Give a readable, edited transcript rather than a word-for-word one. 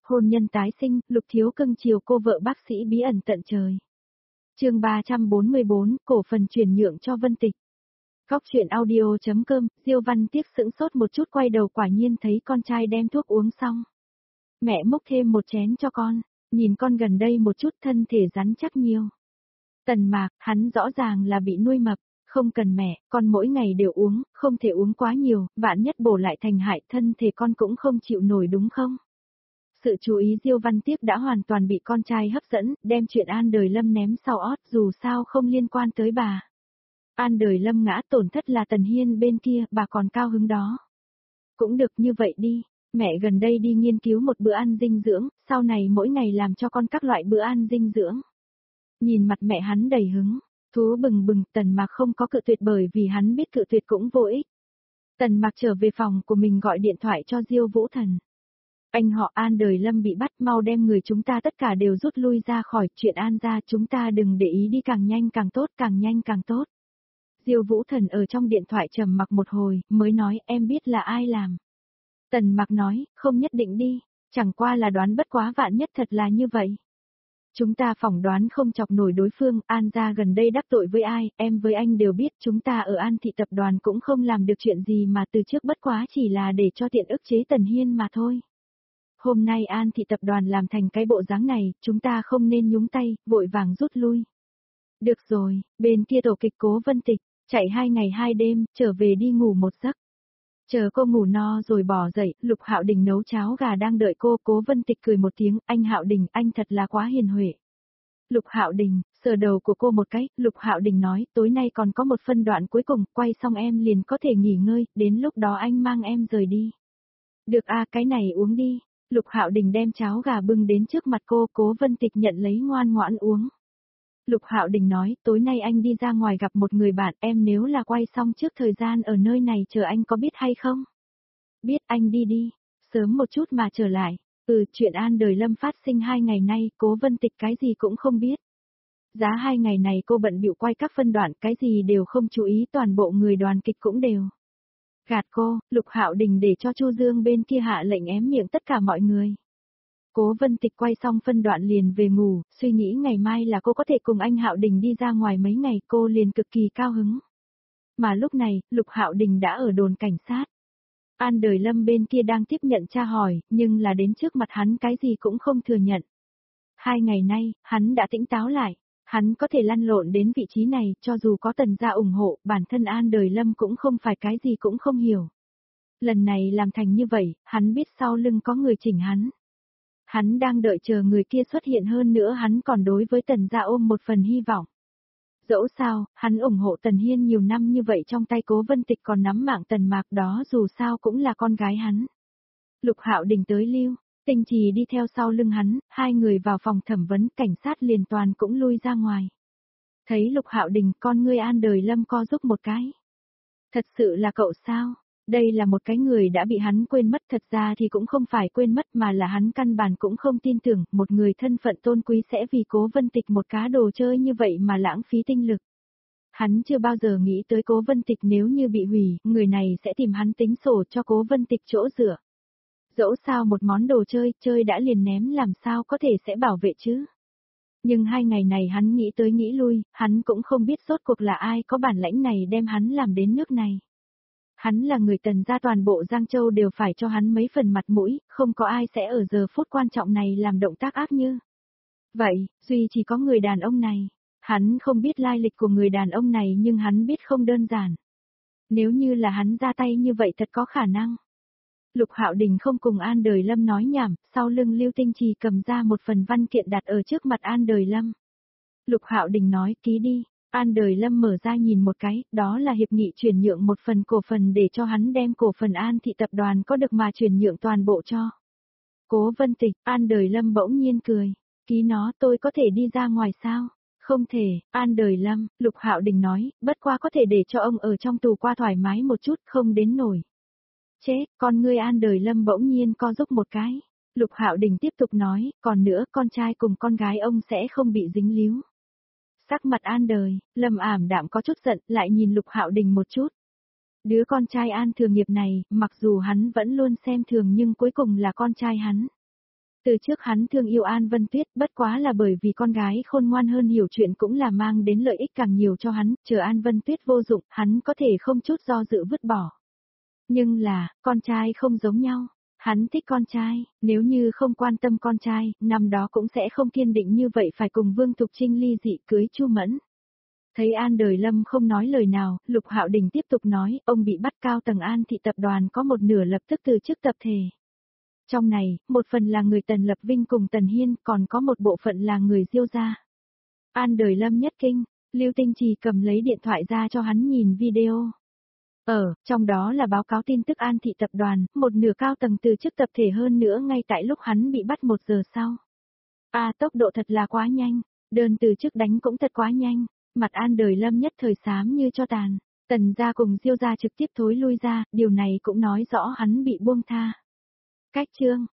Hôn nhân tái sinh, Lục Thiếu cưng chiều cô vợ bác sĩ bí ẩn tận trời. Chương 344, cổ phần chuyển nhượng cho Vân Tịch. Góc truyện audio.com, Diêu Văn tiếc sững sốt một chút quay đầu quả nhiên thấy con trai đem thuốc uống xong. Mẹ múc thêm một chén cho con, nhìn con gần đây một chút thân thể rắn chắc nhiều. Tần Mạc, hắn rõ ràng là bị nuôi mập, không cần mẹ, con mỗi ngày đều uống, không thể uống quá nhiều, vạn nhất bổ lại thành hại thân thể con cũng không chịu nổi đúng không? Sự chú ý Diêu Văn Tiếc đã hoàn toàn bị con trai hấp dẫn, đem chuyện An Đời Lâm ném sau ót dù sao không liên quan tới bà. An Đời Lâm ngã tổn thất là Tần Hiên bên kia, bà còn cao hứng đó. Cũng được như vậy đi, mẹ gần đây đi nghiên cứu một bữa ăn dinh dưỡng, sau này mỗi ngày làm cho con các loại bữa ăn dinh dưỡng. Nhìn mặt mẹ hắn đầy hứng, thú bừng bừng, Tần Mạc không có cự tuyệt bởi vì hắn biết cự tuyệt cũng vô ích. Tần Mạc trở về phòng của mình gọi điện thoại cho Diêu Vũ Thần. Anh họ An Đời Lâm bị bắt, mau đem người chúng ta tất cả đều rút lui ra khỏi chuyện An gia, chúng ta đừng để ý đi, càng nhanh càng tốt, càng nhanh càng tốt. Diêu Vũ Thần ở trong điện thoại trầm mặc một hồi, mới nói em biết là ai làm. Tần Mạc nói, không nhất định đi, chẳng qua là đoán bất quá vạn nhất thật là như vậy. Chúng ta phỏng đoán không chọc nổi đối phương, An gia gần đây đắc tội với ai, em với anh đều biết, chúng ta ở An thị tập đoàn cũng không làm được chuyện gì mà từ trước, bất quá chỉ là để cho tiện ức chế Tần Hiên mà thôi. Hôm nay An thị tập đoàn làm thành cái bộ dáng này, chúng ta không nên nhúng tay, vội vàng rút lui. Được rồi, bên kia tổ kịch Cố Vân Tịch, chạy 2 ngày 2 đêm, trở về đi ngủ một giấc. Chờ cô ngủ no rồi bỏ dậy, Lục Hạo Đình nấu cháo gà đang đợi cô, Cố Vân Tịch cười một tiếng, anh Hạo Đình, anh thật là quá hiền huệ. Lục Hạo Đình, sờ đầu của cô một cái, Lục Hạo Đình nói, tối nay còn có một phân đoạn cuối cùng, quay xong em liền có thể nghỉ ngơi, đến lúc đó anh mang em rời đi. Được à, cái này uống đi. Lục Hạo Đình đem cháo gà bưng đến trước mặt cô, Cố Vân Tịch nhận lấy ngoan ngoãn uống. Lục Hạo Đình nói, tối nay anh đi ra ngoài gặp một người bạn, em nếu là quay xong trước thời gian ở nơi này chờ anh có biết hay không? Biết, anh đi đi, sớm một chút mà trở lại. Chuyện An Đời Lâm phát sinh 2 ngày nay, Cố Vân Tịch cái gì cũng không biết. Giá 2 ngày này cô bận bịu quay các phân đoạn, cái gì đều không chú ý, toàn bộ người đoàn kịch cũng đều gạt cô. Lục Hạo Đình để cho Chu Dương bên kia hạ lệnh ém miệng tất cả mọi người. Cố Vân Tịch quay xong phân đoạn liền về ngủ, suy nghĩ ngày mai là cô có thể cùng anh Hạo Đình đi ra ngoài mấy ngày, cô liền cực kỳ cao hứng. Mà lúc này, Lục Hạo Đình đã ở đồn cảnh sát. An Đời Lâm bên kia đang tiếp nhận tra hỏi, nhưng là đến trước mặt hắn cái gì cũng không thừa nhận. 2 ngày nay, hắn đã tỉnh táo lại. Hắn có thể lăn lộn đến vị trí này, cho dù có Tần gia ủng hộ, bản thân An Đời Lâm cũng không phải cái gì cũng không hiểu. Lần này làm thành như vậy, hắn biết sau lưng có người chỉnh hắn. Hắn đang đợi chờ người kia xuất hiện, hơn nữa hắn còn đối với Tần gia ôm một phần hy vọng. Dẫu sao, hắn ủng hộ Tần Hiên nhiều năm như vậy, trong tay Cố Vân Tịch còn nắm mạng Tần Mạc đó, dù sao cũng là con gái hắn. Lục Hạo Đình tới lưu, Tinh Trì đi theo sau lưng hắn, 2 người vào phòng thẩm vấn, cảnh sát liền toàn cũng lui ra ngoài. Thấy Lục Hạo Đình, con ngươi An Đời Lâm co giúp một cái. Thật sự là cậu sao? Đây là một cái người đã bị hắn quên mất, thật ra thì cũng không phải quên mất mà là hắn căn bản cũng không tin tưởng, một người thân phận tôn quý sẽ vì Cố Vân Tịch một cá đồ chơi như vậy mà lãng phí tinh lực. Hắn chưa bao giờ nghĩ tới Cố Vân Tịch nếu như bị hủy, người này sẽ tìm hắn tính sổ cho Cố Vân Tịch chỗ dựa. Dẫu sao một món đồ chơi, chơi đã liền ném làm sao có thể sẽ bảo vệ chứ. Nhưng 2 ngày này hắn nghĩ tới nghĩ lui, hắn cũng không biết rốt cuộc là ai có bản lãnh này đem hắn làm đến nước này. Hắn là người Tần gia, toàn bộ Giang Châu đều phải cho hắn mấy phần mặt mũi, không có ai sẽ ở giờ phút quan trọng này làm động tác ác như vậy, duy chỉ có người đàn ông này. Hắn không biết lai lịch của người đàn ông này nhưng hắn biết không đơn giản. Nếu như là hắn ra tay như vậy thật có khả năng. Lục Hạo Đình không cùng An Đời Lâm nói nhảm, sau lưng Lưu Tinh Trì cầm ra một phần văn kiện đặt ở trước mặt An Đời Lâm. Lục Hạo Đình nói, ký đi. An Đời Lâm mở ra nhìn một cái, đó là hiệp nghị chuyển nhượng một phần cổ phần để cho hắn đem cổ phần An thị tập đoàn có được mà chuyển nhượng toàn bộ cho Cố Vân Tịch. An Đời Lâm bỗng nhiên cười, ký nó, tôi có thể đi ra ngoài sao? Không thể, An Đời Lâm. Lục Hạo Đình nói, bất qua có thể để cho ông ở trong tù qua thoải mái một chút, không đến nổi. Chết, con ngươi An Đời Lâm bỗng nhiên co giúp một cái. Lục Hạo Đình tiếp tục nói, còn nữa, con trai cùng con gái ông sẽ không bị dính líu. Sắc mặt An Đời Lâm ảm đạm có chút giận, lại nhìn Lục Hạo Đình một chút. Đứa con trai An Thường Nghiệp này, mặc dù hắn vẫn luôn xem thường nhưng cuối cùng là con trai hắn. Từ trước hắn thương yêu An Vân Tuyết, bất quá là bởi vì con gái khôn ngoan hơn hiểu chuyện cũng là mang đến lợi ích càng nhiều cho hắn, chờ An Vân Tuyết vô dụng, hắn có thể không chút do dự vứt bỏ. Nhưng là, con trai không giống nhau. Hắn thích con trai, nếu như không quan tâm con trai, năm đó cũng sẽ không kiên định như vậy phải cùng Vương Thục Trinh ly dị cưới Chu Mẫn. Thấy An Đời Lâm không nói lời nào, Lục Hạo Đình tiếp tục nói, ông bị bắt cao tầng An thị tập đoàn có một nửa lập tức từ chức tập thể. Trong này, một phần là người Tần Lập Vinh cùng Tần Hiên, còn có một bộ phận là người Diêu gia. An Đời Lâm nhất kinh, Lưu Tinh Trì cầm lấy điện thoại ra cho hắn nhìn video. Trong đó là báo cáo tin tức An thị tập đoàn, một nửa cao tầng từ chức tập thể hơn nữa ngay tại lúc hắn bị bắt 1 giờ sau. Tốc độ thật là quá nhanh, đơn từ chức đánh cũng thật quá nhanh, mặt An Đời Lâm nhất thời xám như cho tàn, Tần gia cùng Diêu gia trực tiếp thối lui ra, điều này cũng nói rõ hắn bị buông tha. Cách chương,